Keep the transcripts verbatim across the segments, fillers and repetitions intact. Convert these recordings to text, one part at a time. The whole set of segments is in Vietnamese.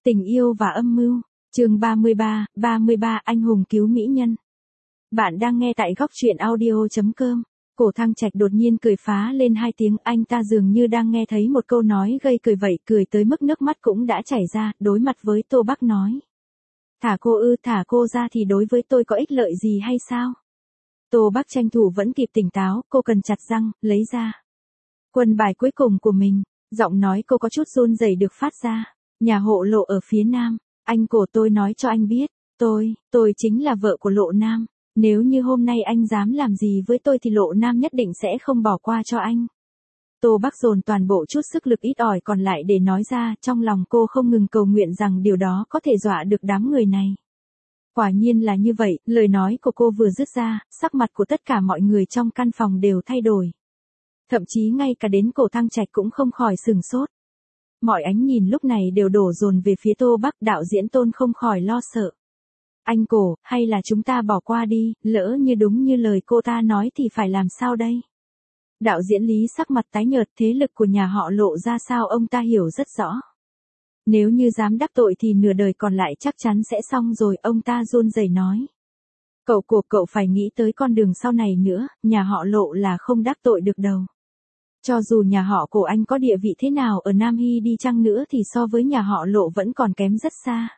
Tình yêu và âm mưu, chương ba mươi ba, ba mươi ba anh hùng cứu mỹ nhân. Bạn đang nghe tại góc truyện audio chấm com. Cổ Thăng Trạch đột nhiên cười phá lên hai tiếng, anh ta dường như đang nghe thấy một câu nói gây cười vậy, cười tới mức nước mắt cũng đã chảy ra, đối mặt với Tô Bắc nói. Thả cô ư, thả cô ra thì đối với tôi có ích lợi gì hay sao? Tô Bắc tranh thủ vẫn kịp tỉnh táo, cô cần chặt răng, lấy ra quân bài cuối cùng của mình, giọng nói cô có chút run rẩy được phát ra. Nhà hộ Lộ ở phía Nam, anh Cổ, tôi nói cho anh biết, tôi, tôi chính là vợ của Lộ Nam. Nếu như hôm nay anh dám làm gì với tôi thì Lộ Nam nhất định sẽ không bỏ qua cho anh. Tô Bắc dồn toàn bộ chút sức lực ít ỏi còn lại để nói ra, trong lòng cô không ngừng cầu nguyện rằng điều đó có thể dọa được đám người này. Quả nhiên là như vậy, lời nói của cô vừa dứt ra, sắc mặt của tất cả mọi người trong căn phòng đều thay đổi. Thậm chí ngay cả đến Cổ Thăng Trạch cũng không khỏi sửng sốt. Mọi ánh nhìn lúc này đều đổ dồn về phía Tô Bắc, đạo diễn Tôn không khỏi lo sợ. Anh Cổ, hay là chúng ta bỏ qua đi, lỡ như đúng như lời cô ta nói thì phải làm sao đây? Đạo diễn Lý sắc mặt tái nhợt, thế lực của nhà họ Lộ ra sao ông ta hiểu rất rõ. Nếu như dám đắc tội thì nửa đời còn lại chắc chắn sẽ xong rồi, ông ta run rẩy nói. Cậu Cổ, cậu phải nghĩ tới con đường sau này nữa, nhà họ Lộ là không đắc tội được đâu. Cho dù nhà họ Cổ anh có địa vị thế nào ở Nam Hy đi chăng nữa thì so với nhà họ Lộ vẫn còn kém rất xa.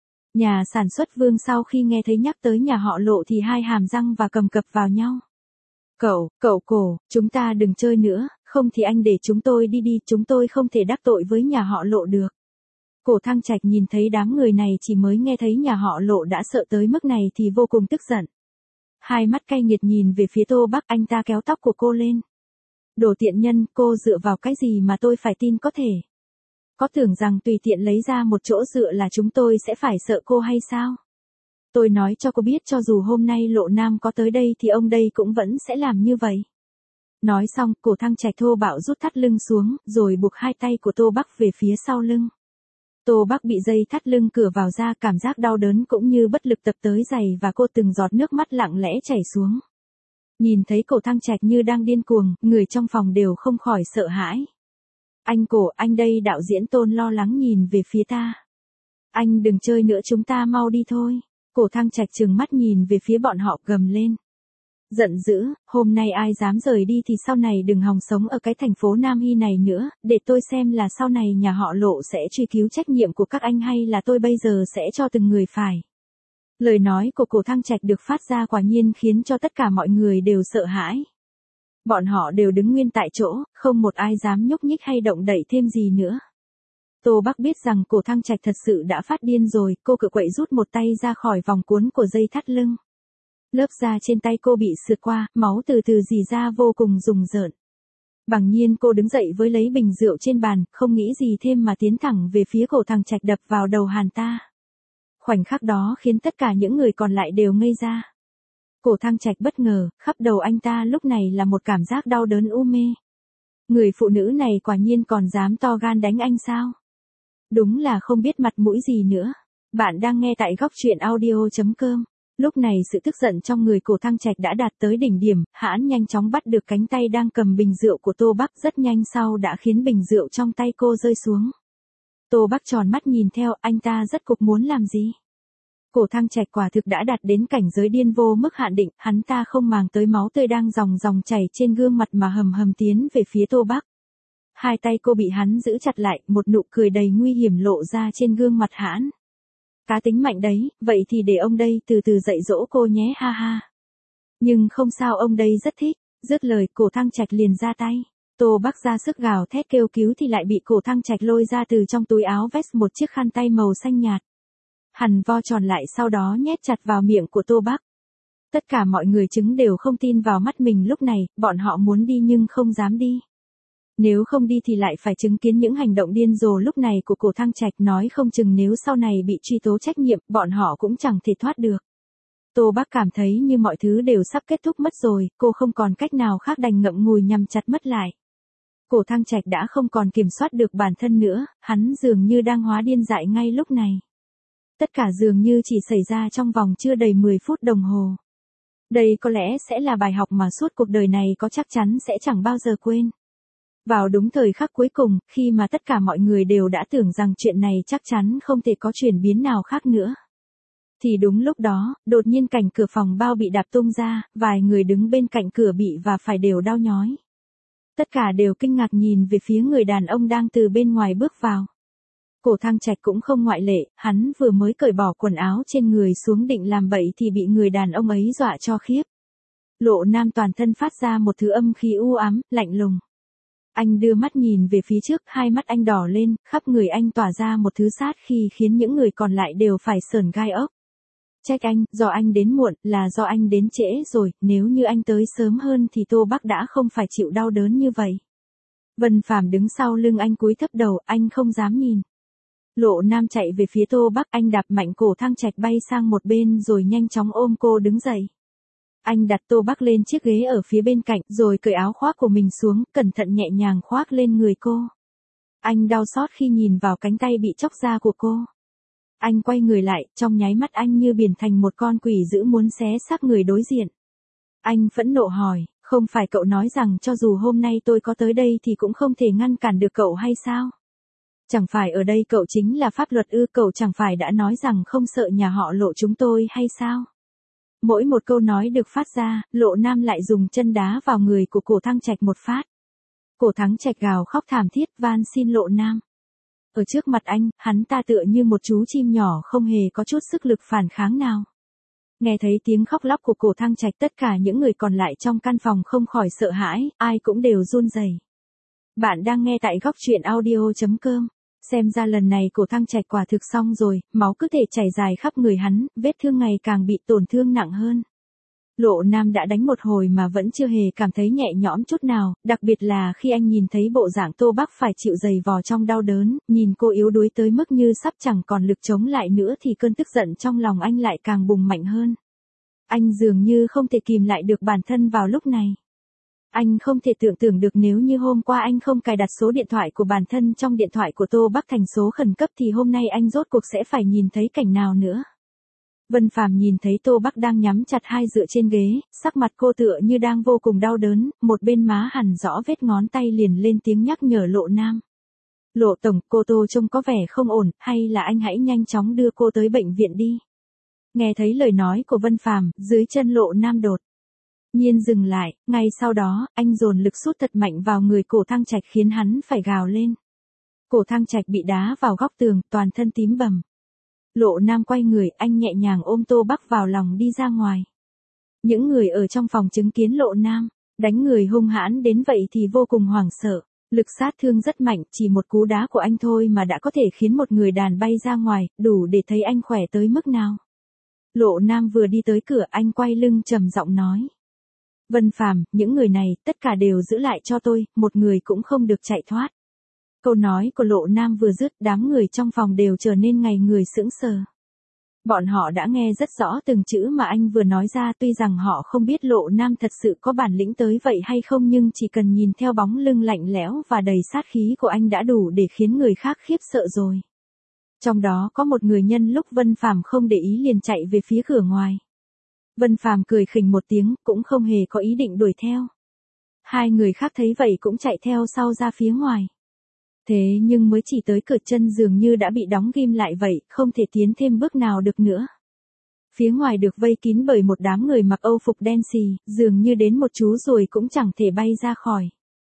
Nhà sản xuất Vương sau khi nghe thấy nhắc tới nhà họ Lộ thì hai hàm răng và cầm cập vào nhau. Cậu, cậu Cổ, chúng ta đừng chơi nữa, không thì anh để chúng tôi đi đi, chúng tôi không thể đắc tội với nhà họ Lộ được. Cổ Thăng Trạch nhìn thấy đám người này chỉ mới nghe thấy nhà họ Lộ đã sợ tới mức này thì vô cùng tức giận. Hai mắt cay nghiệt nhìn về phía Tô Bắc, anh ta kéo tóc của cô lên. Đồ tiện nhân, cô dựa vào cái gì mà tôi phải tin có thể? Có tưởng rằng tùy tiện lấy ra một chỗ dựa là chúng tôi sẽ phải sợ cô hay sao? Tôi nói cho cô biết, cho dù hôm nay Lộ Nam có tới đây thì ông đây cũng vẫn sẽ làm như vậy. Nói xong, Cổ Thăng Trạch thô bạo rút thắt lưng xuống, rồi buộc hai tay của Tô Bắc về phía sau lưng. Tô Bắc bị dây thắt lưng cựa vào da, cảm giác đau đớn cũng như bất lực tập tới giày và cô từng giọt nước mắt lặng lẽ chảy xuống. Nhìn thấy Cổ Thăng Trạch như đang điên cuồng, người trong phòng đều không khỏi sợ hãi. Anh Cổ, anh đây, đạo diễn Tôn lo lắng nhìn về phía ta. Anh đừng chơi nữa, chúng ta mau đi thôi. Cổ Thăng Trạch trừng mắt nhìn về phía bọn họ, gầm lên. Giận dữ, hôm nay ai dám rời đi thì sau này đừng hòng sống ở cái thành phố Nam Hy này nữa, để tôi xem là sau này nhà họ Lộ sẽ truy cứu trách nhiệm của các anh hay là tôi bây giờ sẽ cho từng người phải. Lời nói của Cổ Thăng Trạch được phát ra quả nhiên khiến cho tất cả mọi người đều sợ hãi. Bọn họ đều đứng nguyên tại chỗ, không một ai dám nhúc nhích hay động đậy thêm gì nữa. Tô Bắc biết rằng Cổ Thăng Trạch thật sự đã phát điên rồi, cô cựa quậy rút một tay ra khỏi vòng cuốn của dây thắt lưng. Lớp da trên tay cô bị sượt qua, máu từ từ rỉ ra vô cùng rùng rợn. Bàng nhiên cô đứng dậy với lấy bình rượu trên bàn, không nghĩ gì thêm mà tiến thẳng về phía Cổ Thăng Trạch đập vào đầu hắn ta. Khoảnh khắc đó khiến tất cả những người còn lại đều ngây ra. Cổ Thăng Trạch bất ngờ, khắp đầu anh ta lúc này là một cảm giác đau đớn u mê. Người phụ nữ này quả nhiên còn dám to gan đánh anh sao? Đúng là không biết mặt mũi gì nữa. Bạn đang nghe tại góc truyện audio chấm com. Lúc này sự tức giận trong người Cổ Thăng Trạch đã đạt tới đỉnh điểm, hãn nhanh chóng bắt được cánh tay đang cầm bình rượu của Tô Bắc, rất nhanh sau đã khiến bình rượu trong tay cô rơi xuống. Tô Bắc tròn mắt nhìn theo, anh ta rất cục muốn làm gì? Cổ Thăng Trạch quả thực đã đạt đến cảnh giới điên vô mức hạn định, hắn ta không màng tới máu tươi đang ròng ròng chảy trên gương mặt mà hầm hầm tiến về phía Tô Bắc. Hai tay cô bị hắn giữ chặt lại, một nụ cười đầy nguy hiểm lộ ra trên gương mặt hãn. Cá tính mạnh đấy, vậy thì để ông đây từ từ dạy dỗ cô nhé, ha ha. Nhưng không sao, ông đây rất thích. Dứt lời, Cổ Thăng Trạch liền ra tay. Tô Bắc ra sức gào thét kêu cứu thì lại bị Cổ Thăng Trạch lôi ra từ trong túi áo vest một chiếc khăn tay màu xanh nhạt. Hắn vo tròn lại sau đó nhét chặt vào miệng của Tô Bắc. Tất cả mọi người chứng đều không tin vào mắt mình lúc này, bọn họ muốn đi nhưng không dám đi. Nếu không đi thì lại phải chứng kiến những hành động điên rồ lúc này của Cổ Thăng Trạch, nói không chừng nếu sau này bị truy tố trách nhiệm, bọn họ cũng chẳng thể thoát được. Tô Bắc cảm thấy như mọi thứ đều sắp kết thúc mất rồi, cô không còn cách nào khác đành ngậm ngùi nhằm chặt mất lại. Cổ Thăng Trạch đã không còn kiểm soát được bản thân nữa, hắn dường như đang hóa điên dại ngay lúc này. Tất cả dường như chỉ xảy ra trong vòng chưa đầy mười phút đồng hồ. Đây có lẽ sẽ là bài học mà suốt cuộc đời này có chắc chắn sẽ chẳng bao giờ quên. Vào đúng thời khắc cuối cùng, khi mà tất cả mọi người đều đã tưởng rằng chuyện này chắc chắn không thể có chuyển biến nào khác nữa. Thì đúng lúc đó, đột nhiên cảnh cửa phòng bao bị đạp tung ra, vài người đứng bên cạnh cửa bị và phải đều đau nhói. Tất cả đều kinh ngạc nhìn về phía người đàn ông đang từ bên ngoài bước vào. Cổ Thăng Trạch cũng không ngoại lệ, hắn vừa mới cởi bỏ quần áo trên người xuống định làm bậy thì bị người đàn ông ấy dọa cho khiếp. Lộ Nam toàn thân phát ra một thứ âm khí u ám, lạnh lùng. Anh đưa mắt nhìn về phía trước, hai mắt anh đỏ lên, khắp người anh tỏa ra một thứ sát khí khiến những người còn lại đều phải sởn gai ốc. Trách anh, do anh đến muộn, là do anh đến trễ rồi, nếu như anh tới sớm hơn thì Tô Bắc đã không phải chịu đau đớn như vậy. Vân Phàm đứng sau lưng anh cúi thấp đầu, anh không dám nhìn. Lộ Nam chạy về phía Tô Bắc, anh đạp mạnh Cổ Thăng Trạch bay sang một bên rồi nhanh chóng ôm cô đứng dậy. Anh đặt Tô Bắc lên chiếc ghế ở phía bên cạnh rồi cởi áo khoác của mình xuống, cẩn thận nhẹ nhàng khoác lên người cô. Anh đau xót khi nhìn vào cánh tay bị chóc ra của cô. Anh quay người lại, trong nháy mắt anh như biến thành một con quỷ dữ muốn xé xác người đối diện. Anh phẫn nộ hỏi, không phải cậu nói rằng cho dù hôm nay tôi có tới đây thì cũng không thể ngăn cản được cậu hay sao? Chẳng phải ở đây cậu chính là pháp luật ư, cậu chẳng phải đã nói rằng không sợ nhà họ Lộ chúng tôi hay sao? Mỗi một câu nói được phát ra, Lộ Nam lại dùng chân đá vào người của Cổ Thăng Trạch một phát. Cổ Thăng Trạch gào khóc thảm thiết van xin Lộ Nam. Ở trước mặt anh, hắn ta tựa như một chú chim nhỏ không hề có chút sức lực phản kháng nào. Nghe thấy tiếng khóc lóc của Cổ Thăng Trạch, tất cả những người còn lại trong căn phòng không khỏi sợ hãi, ai cũng đều run rẩy. Bạn đang nghe tại góc truyện audio chấm com. Xem ra lần này Cổ Thăng Trạch quả thực xong rồi, máu cứ thể chảy dài khắp người hắn, vết thương ngày càng bị tổn thương nặng hơn. Lộ Nam đã đánh một hồi mà vẫn chưa hề cảm thấy nhẹ nhõm chút nào, đặc biệt là khi anh nhìn thấy bộ dạng Tô Bắc phải chịu giày vò trong đau đớn, nhìn cô yếu đuối tới mức như sắp chẳng còn lực chống lại nữa thì cơn tức giận trong lòng anh lại càng bùng mạnh hơn. Anh dường như không thể kìm lại được bản thân vào lúc này. Anh không thể tưởng tượng được nếu như hôm qua anh không cài đặt số điện thoại của bản thân trong điện thoại của Tô Bắc thành số khẩn cấp thì hôm nay anh rốt cuộc sẽ phải nhìn thấy cảnh nào nữa. Vân Phàm nhìn thấy Tô Bắc đang nhắm chặt hai dựa trên ghế, sắc mặt cô tựa như đang vô cùng đau đớn, một bên má hằn rõ vết ngón tay liền lên tiếng nhắc nhở Lộ Nam. Lộ tổng, cô Tô trông có vẻ không ổn, hay là anh hãy nhanh chóng đưa cô tới bệnh viện đi. Nghe thấy lời nói của Vân Phàm, dưới chân Lộ Nam đột nhiên dừng lại, ngay sau đó, anh dồn lực sút thật mạnh vào người Cổ Thăng Trạch khiến hắn phải gào lên. Cổ Thăng Trạch bị đá vào góc tường, toàn thân tím bầm. Lộ Nam quay người, anh nhẹ nhàng ôm Tô Bắc vào lòng đi ra ngoài. Những người ở trong phòng chứng kiến Lộ Nam đánh người hung hãn đến vậy thì vô cùng hoảng sợ. Lực sát thương rất mạnh, chỉ một cú đá của anh thôi mà đã có thể khiến một người đàn bay ra ngoài, đủ để thấy anh khỏe tới mức nào. Lộ Nam vừa đi tới cửa, anh quay lưng trầm giọng nói. Vân Phàm, những người này, tất cả đều giữ lại cho tôi, một người cũng không được chạy thoát. Câu nói của Lộ Nam vừa dứt, đám người trong phòng đều trở nên ngây người sững sờ. Bọn họ đã nghe rất rõ từng chữ mà anh vừa nói ra, tuy rằng họ không biết Lộ Nam thật sự có bản lĩnh tới vậy hay không, nhưng chỉ cần nhìn theo bóng lưng lạnh lẽo và đầy sát khí của anh đã đủ để khiến người khác khiếp sợ rồi. Trong đó có một người nhân lúc Vân Phàm không để ý liền chạy về phía cửa ngoài. Vân Phàm cười khỉnh một tiếng, cũng không hề có ý định đuổi theo. Hai người khác thấy vậy cũng chạy theo sau ra phía ngoài. Thế nhưng mới chỉ tới cửa, chân dường như đã bị đóng ghim lại vậy, không thể tiến thêm bước nào được nữa. Phía ngoài được vây kín bởi một đám người mặc âu phục đen xì, dường như đến một chú ruồi cũng chẳng thể bay ra khỏi.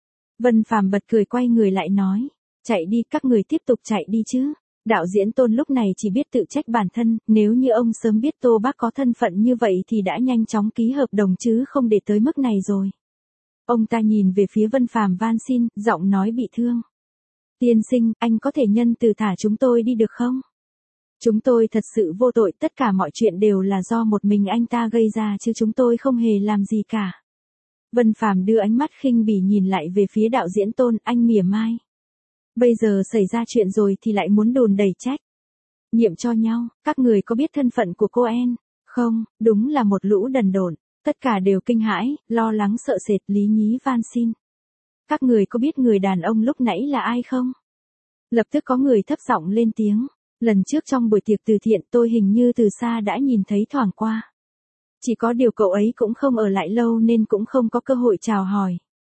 Vân Phàm bật cười quay người lại nói, chạy đi, các người tiếp tục chạy đi chứ. Đạo diễn Tôn lúc này chỉ biết tự trách bản thân, nếu như ông sớm biết Tô Bắc có thân phận như vậy thì đã nhanh chóng ký hợp đồng chứ không để tới mức này rồi. Ông ta nhìn về phía Vân Phàm van xin, giọng nói bị thương. Tiên sinh, anh có thể nhân từ thả chúng tôi đi được không? Chúng tôi thật sự vô tội, tất cả mọi chuyện đều là do một mình anh ta gây ra chứ chúng tôi không hề làm gì cả. Vân Phàm đưa ánh mắt khinh bỉ nhìn lại về phía đạo diễn Tôn, anh mỉa mai. Bây giờ xảy ra chuyện rồi thì lại muốn đùn đẩy trách nhiệm cho nhau, các người có biết thân phận của cô En không? Đúng là một lũ đần độn, tất cả đều kinh hãi, lo lắng sợ sệt. Lý Nhí van xin. Các người có biết người đàn ông lúc nãy là ai không? Lập tức có người thấp giọng lên tiếng. Lần trước trong buổi tiệc từ thiện tôi hình như từ xa đã nhìn thấy thoảng qua. Chỉ có điều cậu ấy cũng không ở lại lâu nên cũng không có cơ hội chào hỏi.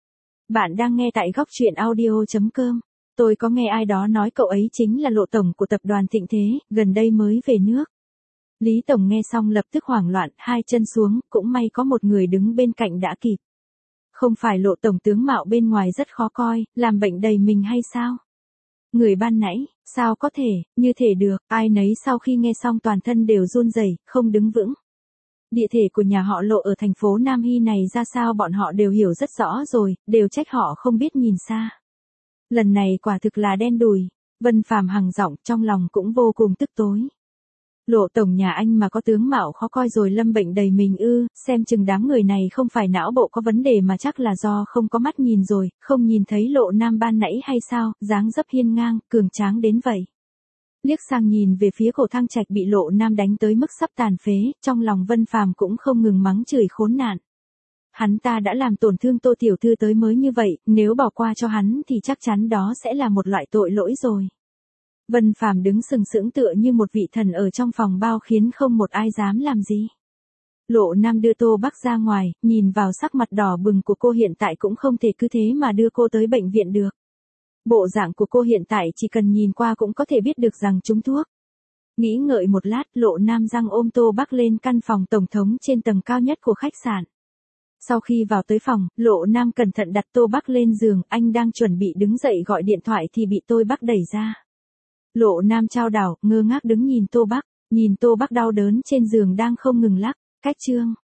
Bạn đang nghe tại góc truyện audio chấm com. Tôi có nghe ai đó nói cậu ấy chính là Lộ tổng của tập đoàn Thịnh Thế, gần đây mới về nước. Lý Tổng nghe xong lập tức hoảng loạn, hai chân xuống, cũng may có một người đứng bên cạnh đã kịp. Không phải Lộ tổng tướng mạo bên ngoài rất khó coi, làm bệnh đầy mình hay sao? Người ban nãy, sao có thể, như thể được, ai nấy sau khi nghe xong toàn thân đều run rẩy, không đứng vững. Địa thể của nhà họ Lộ ở thành phố Nam Hy này ra sao bọn họ đều hiểu rất rõ rồi, đều trách họ không biết nhìn xa. Lần này quả thực là đen đủi, Vân Phàm hằng giọng trong lòng cũng vô cùng tức tối. Lộ tổng nhà anh mà có tướng mạo khó coi rồi lâm bệnh đầy mình ư, xem chừng đám người này không phải não bộ có vấn đề mà chắc là do không có mắt nhìn rồi, không nhìn thấy Lộ Nam ban nãy hay sao, dáng dấp hiên ngang, cường tráng đến vậy. Liếc sang nhìn về phía Cổ Thăng Trạch bị Lộ Nam đánh tới mức sắp tàn phế, trong lòng Vân Phàm cũng không ngừng mắng chửi khốn nạn. Hắn ta đã làm tổn thương Tô tiểu thư tới mới như vậy, nếu bỏ qua cho hắn thì chắc chắn đó sẽ là một loại tội lỗi rồi. Vân Phàm đứng sừng sững tựa như một vị thần ở trong phòng bao khiến không một ai dám làm gì. Lộ Nam đưa Tô Bắc ra ngoài, nhìn vào sắc mặt đỏ bừng của cô hiện tại cũng không thể cứ thế mà đưa cô tới bệnh viện được. Bộ dạng của cô hiện tại chỉ cần nhìn qua cũng có thể biết được rằng trúng thuốc. Nghĩ ngợi một lát, Lộ Nam răng ôm Tô Bắc lên căn phòng tổng thống trên tầng cao nhất của khách sạn. Sau khi vào tới phòng, Lộ Nam cẩn thận đặt Tô Bắc lên giường, anh đang chuẩn bị đứng dậy gọi điện thoại thì bị Tô Bắc đẩy ra. Lộ Nam chao đảo, ngơ ngác đứng nhìn Tô Bắc, nhìn Tô Bắc đau đớn trên giường đang không ngừng lắc, cách chương.